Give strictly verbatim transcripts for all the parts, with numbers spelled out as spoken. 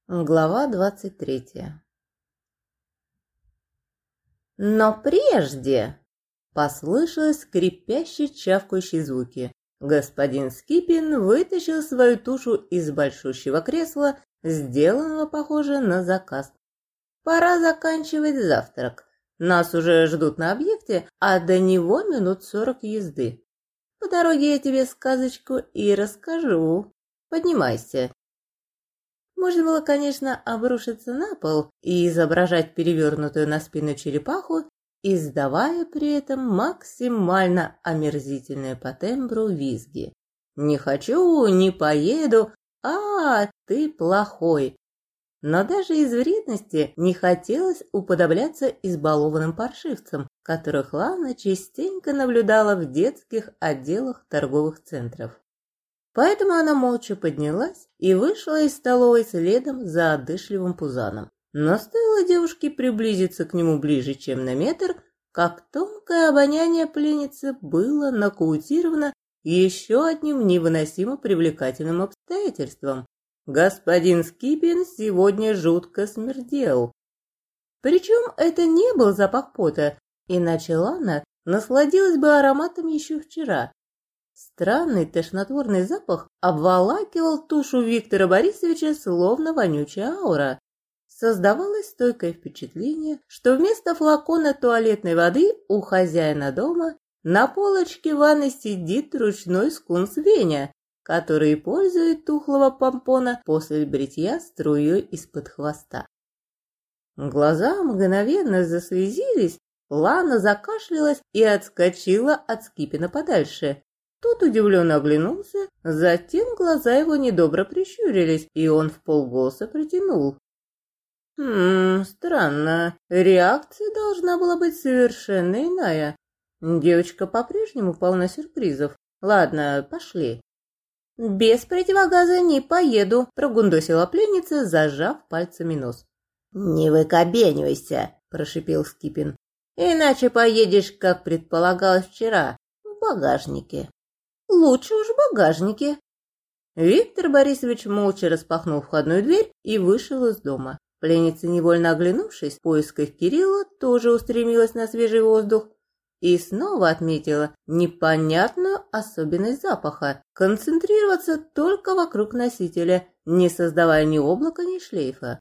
Глава двадцать третья. Но прежде послышалось скрипящие чавкающие звуки. Господин Скипин вытащил свою тушу из большущего кресла, сделанного, похоже, на заказ. Пора заканчивать завтрак. Нас уже ждут на объекте, а до него минут сорок езды. По дороге я тебе сказочку и расскажу. Поднимайся. Можно было, конечно, обрушиться на пол и изображать перевернутую на спину черепаху, издавая при этом максимально омерзительные по тембру визги. «Не хочу, не поеду, а ты плохой». Но даже из вредности не хотелось уподобляться избалованным паршивцам, которых Лана частенько наблюдала в детских отделах торговых центров. Поэтому она молча поднялась и вышла из столовой следом за одышливым пузаном. Но стоило девушке приблизиться к нему ближе, чем на метр, как тонкое обоняние пленницы было нокаутировано еще одним невыносимо привлекательным обстоятельством. Господин Скипин сегодня жутко смердел. Причем это не был запах пота, иначе Лана насладилась бы ароматом еще вчера. Странный тошнотворный запах обволакивал тушу Виктора Борисовича словно вонючая аура. Создавалось стойкое впечатление, что вместо флакона туалетной воды у хозяина дома на полочке ванны сидит ручной скунс Веня, который пользует тухлого помпона после бритья струей из-под хвоста. Глаза мгновенно заслезились, Лана закашлялась и отскочила от Скипина подальше. Тот удивленно оглянулся, затем глаза его недобро прищурились, и он вполголоса протянул. «Хм, странно. Реакция должна была быть совершенно иная. Девочка по-прежнему полна сюрпризов. Ладно, пошли». «Без противогаза не поеду», – прогундосила пленница, зажав пальцами нос. «Не выкобенивайся», – прошипел Скипин. «Иначе поедешь, как предполагалось вчера, в багажнике». «Лучше уж в багажнике». Виктор Борисович молча распахнул входную дверь и вышел из дома. Пленница, невольно оглянувшись в поисках Кирилла, тоже устремилась на свежий воздух и снова отметила непонятную особенность запаха – концентрироваться только вокруг носителя, не создавая ни облака, ни шлейфа.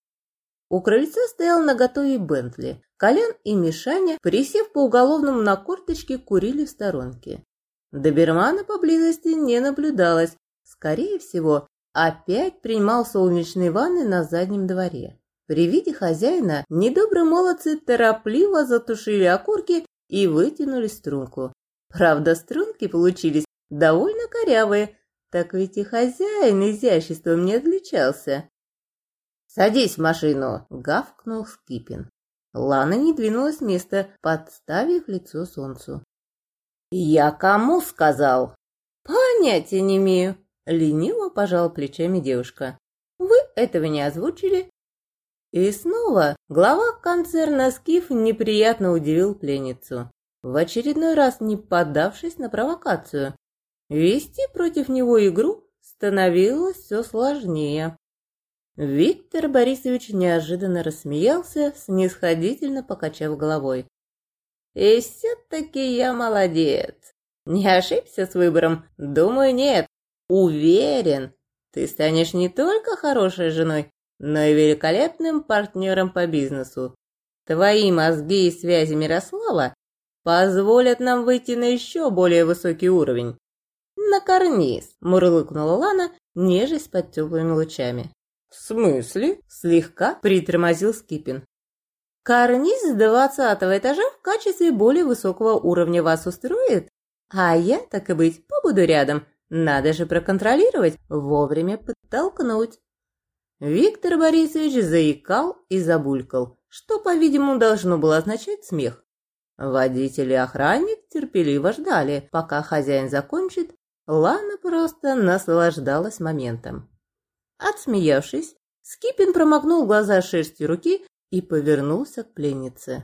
У крыльца стоял наготове Бентли. Колян и Мишаня, присев по уголовному на корточке, курили в сторонке. Добермана поблизости не наблюдалось. Скорее всего, опять принимал солнечные ванны на заднем дворе. При виде хозяина недобрые молодцы торопливо затушили окурки и вытянули струнку. Правда, струнки получились довольно корявые, так ведь и хозяин изяществом не отличался. «Садись в машину!» — гавкнул Скипин. Лана не двинулась с места, подставив лицо солнцу. «Я кому сказал?» «Понятия не имею», — лениво пожала плечами девушка. «Вы этого не озвучили?» И снова глава концерна «Скиф» неприятно удивил пленницу, в очередной раз не поддавшись на провокацию. Вести против него игру становилось все сложнее. Виктор Борисович неожиданно рассмеялся, снисходительно покачав головой. «И все-таки я молодец. Не ошибся с выбором? Думаю, нет. Уверен, ты станешь не только хорошей женой, но и великолепным партнером по бизнесу. Твои мозги и связи Мирослава позволят нам выйти на еще более высокий уровень». «На карниз», — мурлыкнула Лана, нежесть под теплыми лучами. «В смысле?» — слегка притормозил Скипин. «Карниз с двадцатого этажа в качестве более высокого уровня вас устроит? А я, так и быть, побуду рядом. Надо же проконтролировать, вовремя подтолкнуть». Виктор Борисович заикал и забулькал, что, по-видимому, должно было означать смех. Водитель и охранник терпеливо ждали, пока хозяин закончит. Лана просто наслаждалась моментом. Отсмеявшись, Скипин промокнул глаза шерстью руки и повернулся к пленнице.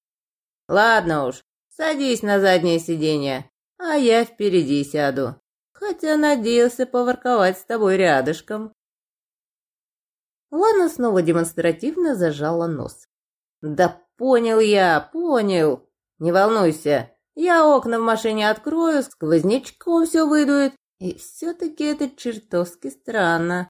«Ладно уж, садись на заднее сиденье, а я впереди сяду, хотя надеялся поворковать с тобой рядышком». Лана снова демонстративно зажала нос. «Да понял я, понял. Не волнуйся, я окна в машине открою, сквознячком все выдует. И все-таки это чертовски странно».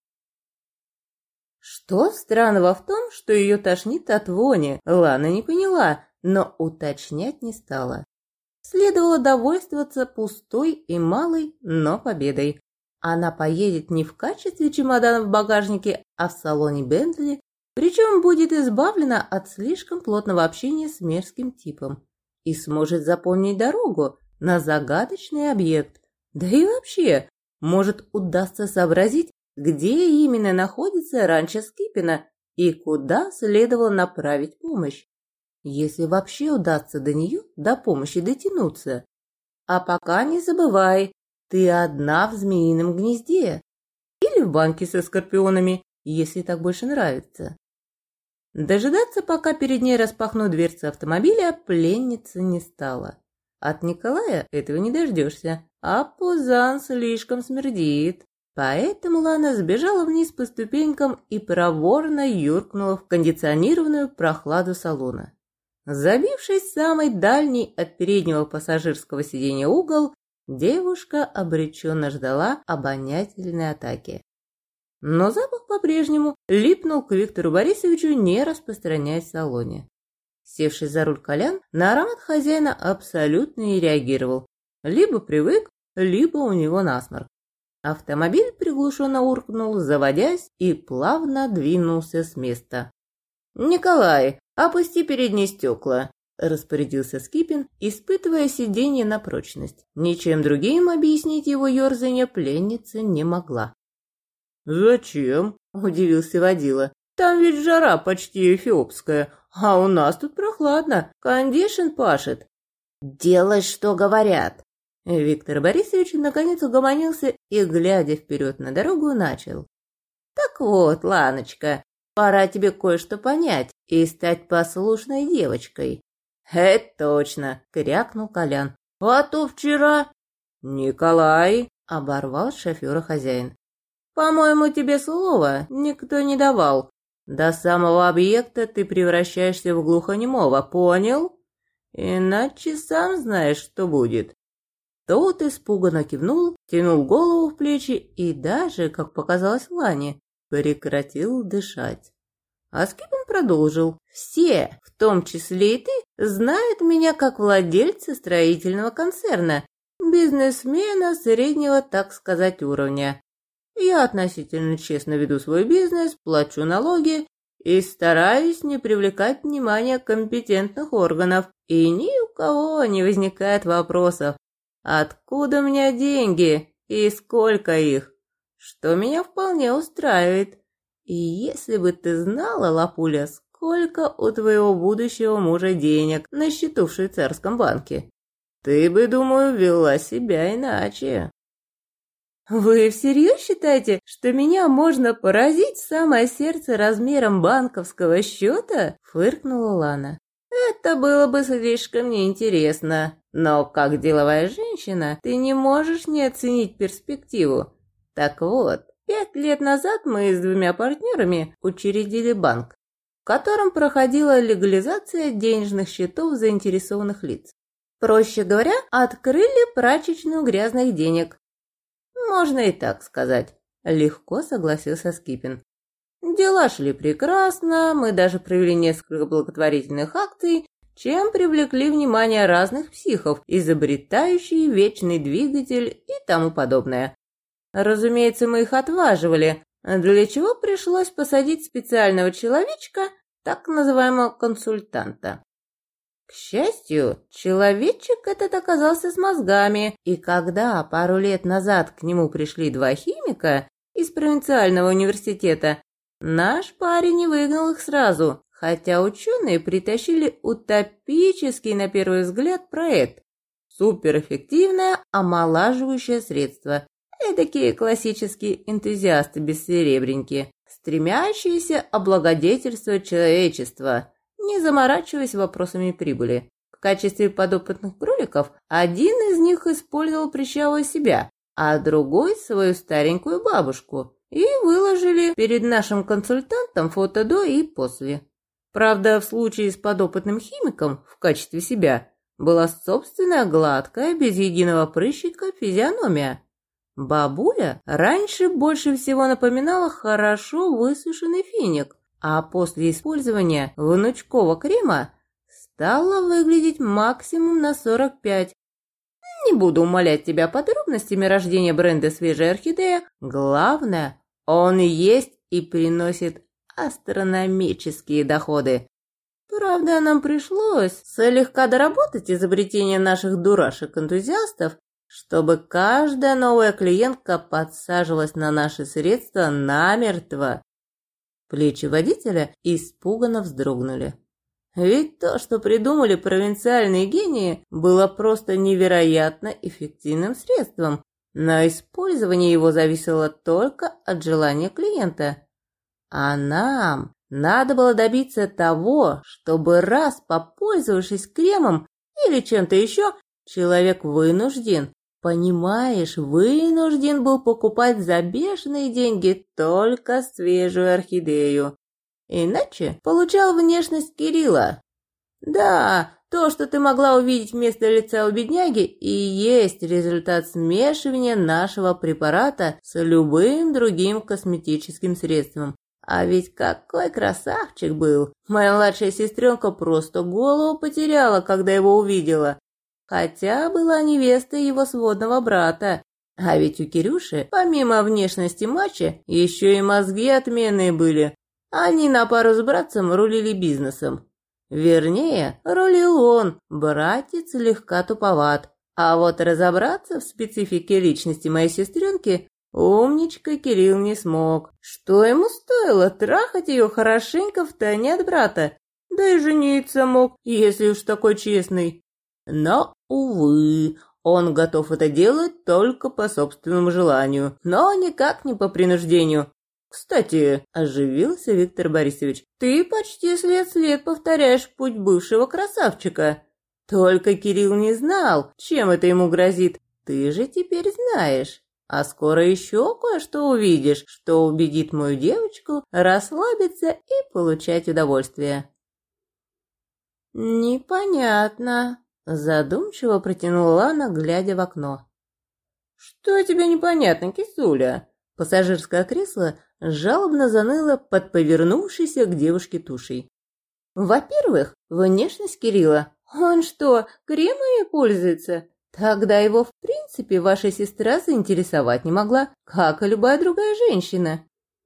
Что странного в том, что ее тошнит от вони, Лана не поняла, но уточнять не стала. Следовало довольствоваться пустой и малой, но победой. Она поедет не в качестве чемодана в багажнике, а в салоне Бентли, причем будет избавлена от слишком плотного общения с мерзким типом и сможет запомнить дорогу на загадочный объект. Да и вообще, может, удастся сообразить, где именно находится ранчо Скиппина и куда следовало направить помощь, если вообще удастся до нее, до помощи дотянуться. А пока не забывай, ты одна в змеином гнезде или в банке со скорпионами, если так больше нравится. Дожидаться, пока перед ней распахнут дверцы автомобиля, пленница не стала. От Николая этого не дождешься, а Пузан слишком смердит. Поэтому Лана сбежала вниз по ступенькам и проворно юркнула в кондиционированную прохладу салона. Забившись в самый дальний от переднего пассажирского сиденья угол, девушка обреченно ждала обонятельной атаки. Но запах по-прежнему липнул к Виктору Борисовичу, не распространяясь в салоне. Севший за руль Колян на аромат хозяина абсолютно не реагировал. Либо привык, либо у него насморк. Автомобиль приглушенно уркнул, заводясь, и плавно двинулся с места. «Николай, опусти передние стекла», – распорядился Скиппин, испытывая сиденье на прочность. Ничем другим объяснить его ерзание пленница не могла. «Зачем?» – удивился водила. «Там ведь жара почти эфиопская, а у нас тут прохладно, кондишн пашет». «Делай, что говорят». Виктор Борисович наконец угомонился и, глядя вперед на дорогу, начал. «Так вот, Ланочка, пора тебе кое-что понять и стать послушной девочкой». «Это точно!» — крякнул Колян. «А то вчера...» «Николай!» — оборвал шофера хозяин. «По-моему, тебе слова никто не давал. До самого объекта ты превращаешься в глухонемого, понял? Иначе сам знаешь, что будет». Тот испуганно кивнул, тянул голову в плечи и даже, как показалось Лане, прекратил дышать. А Скиппин продолжил. «Все, в том числе и ты, знают меня как владельца строительного концерна, бизнесмена среднего, так сказать, уровня. Я относительно честно веду свой бизнес, плачу налоги и стараюсь не привлекать внимания компетентных органов, и ни у кого не возникает вопросов, откуда у меня деньги и сколько их, что меня вполне устраивает. И если бы ты знала, Лапуля, сколько у твоего будущего мужа денег на счету в швейцарском банке, ты бы, думаю, вела себя иначе». «Вы всерьез считаете, что меня можно поразить в самое сердце размером банковского счета?» – фыркнула Лана. «Это было бы слишком неинтересно, но как деловая женщина ты не можешь не оценить перспективу. Так вот, пять лет назад мы с двумя партнерами учредили банк, в котором проходила легализация денежных счетов заинтересованных лиц. Проще говоря, открыли прачечную грязных денег». «Можно и так сказать», – легко согласился Скиппин. «Дела шли прекрасно, мы даже провели несколько благотворительных акций, чем привлекли внимание разных психов, изобретающих вечный двигатель и тому подобное. Разумеется, мы их отваживали, для чего пришлось посадить специального человечка, так называемого консультанта. К счастью, человечек этот оказался с мозгами, и когда пару лет назад к нему пришли два химика из провинциального университета, наш парень не выгнал их сразу, хотя ученые притащили утопический на первый взгляд проект – суперэффективное омолаживающее средство. Эдакие классические энтузиасты-бессеребренники, стремящиеся облагодетельствовать человечество, не заморачиваясь вопросами прибыли. В качестве подопытных кроликов один из них использовал прыщавого себя, а другой свою старенькую бабушку, и выложили перед нашим консультантом фото до и после. Правда, в случае с подопытным химиком в качестве себя была собственная гладкая, без единого прыщика физиономия. Бабуля раньше больше всего напоминала хорошо высушенный финик, а после использования внучкового крема стала выглядеть максимум на сорок пять. Не буду умолять тебя подробностями рождения бренда «Свежая орхидея». Главное, он есть и приносит астрономические доходы. Правда, нам пришлось слегка доработать изобретение наших дурашек-энтузиастов, чтобы каждая новая клиентка подсаживалась на наши средства намертво. Плечи водителя испуганно вздрогнули. Ведь то, что придумали провинциальные гении, было просто невероятно эффективным средством, но использование его зависело только от желания клиента. А нам надо было добиться того, чтобы раз попользовавшись кремом или чем-то еще, человек вынужден, понимаешь, вынужден был покупать за бешеные деньги только свежую орхидею. Иначе получал внешность Кирилла. Да, то, что ты могла увидеть вместо лица у бедняги, и есть результат смешивания нашего препарата с любым другим косметическим средством. А ведь какой красавчик был! Моя младшая сестренка просто голову потеряла, когда его увидела. Хотя была невестой его сводного брата. А ведь у Кирюши, помимо внешности мачо, еще и мозги отменные были. Они на пару с братцем рулили бизнесом. Вернее, рулил он, братец слегка туповат. А вот разобраться в специфике личности моей сестренки умничка Кирилл не смог. Что ему стоило трахать ее хорошенько втайне от брата? Да и жениться мог, если уж такой честный. Но, увы, он готов это делать только по собственному желанию, но никак не по принуждению. Кстати, оживился Виктор Борисович, ты почти след след повторяешь путь бывшего красавчика. Только Кирилл не знал, чем это ему грозит. Ты же теперь знаешь. А скоро еще кое-что увидишь, что убедит мою девочку расслабиться и получать удовольствие. Непонятно, задумчиво протянула Лана, глядя в окно. Что тебе непонятно, кисуля? Пассажирское кресло жалобно заныло под повернувшейся к девушке тушей. Во-первых, внешность Кирилла. Он что, кремами пользуется? Тогда его в принципе ваша сестра заинтересовать не могла, как и любая другая женщина.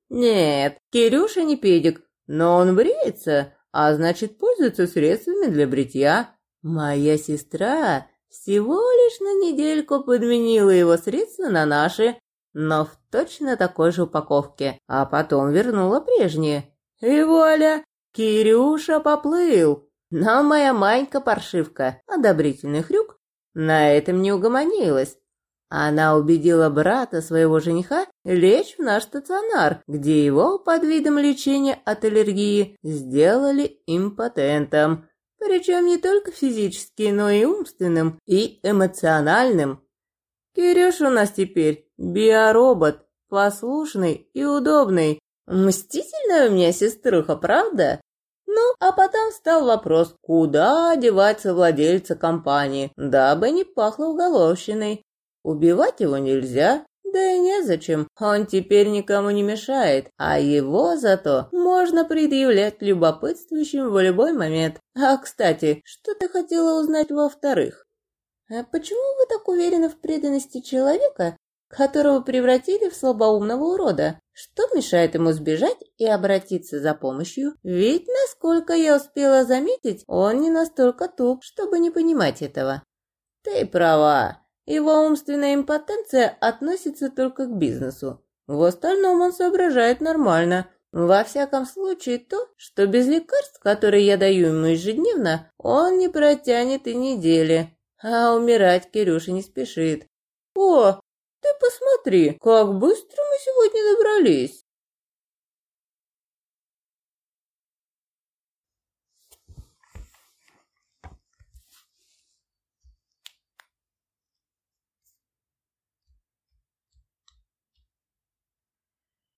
Нет, Кирюша не педик, но он бреется, а значит пользуется средствами для бритья. Моя сестра всего лишь на недельку подменила его средства на наши, но в точно такой же упаковке, а потом вернула прежние. И вуаля, Кирюша поплыл. Но моя Манька-паршивка, одобрительный хрюк, на этом не угомонилась. Она убедила брата своего жениха лечь в наш стационар, где его под видом лечения от аллергии сделали импотентом. Причем не только физически, но и умственным, и эмоциональным. Кирюша у нас теперь биоробот, послушный и удобный. Мстительная у меня сеструха, правда? Ну, а потом встал вопрос, куда одеваться владельца компании, дабы не пахло уголовщиной. Убивать его нельзя, да и незачем, он теперь никому не мешает, а его зато можно предъявлять любопытствующим в любой момент. А, кстати, что ты хотела узнать во-вторых? А почему вы так уверены в преданности человека, которого превратили в слабоумного урода? Что мешает ему сбежать и обратиться за помощью? Ведь, насколько я успела заметить, он не настолько туп, чтобы не понимать этого. Ты права. Его умственная импотенция относится только к бизнесу. В остальном он соображает нормально. Во всяком случае то, что без лекарств, которые я даю ему ежедневно, он не протянет и недели. А умирать Кирюша не спешит. О, ты посмотри, как быстро мы сегодня добрались.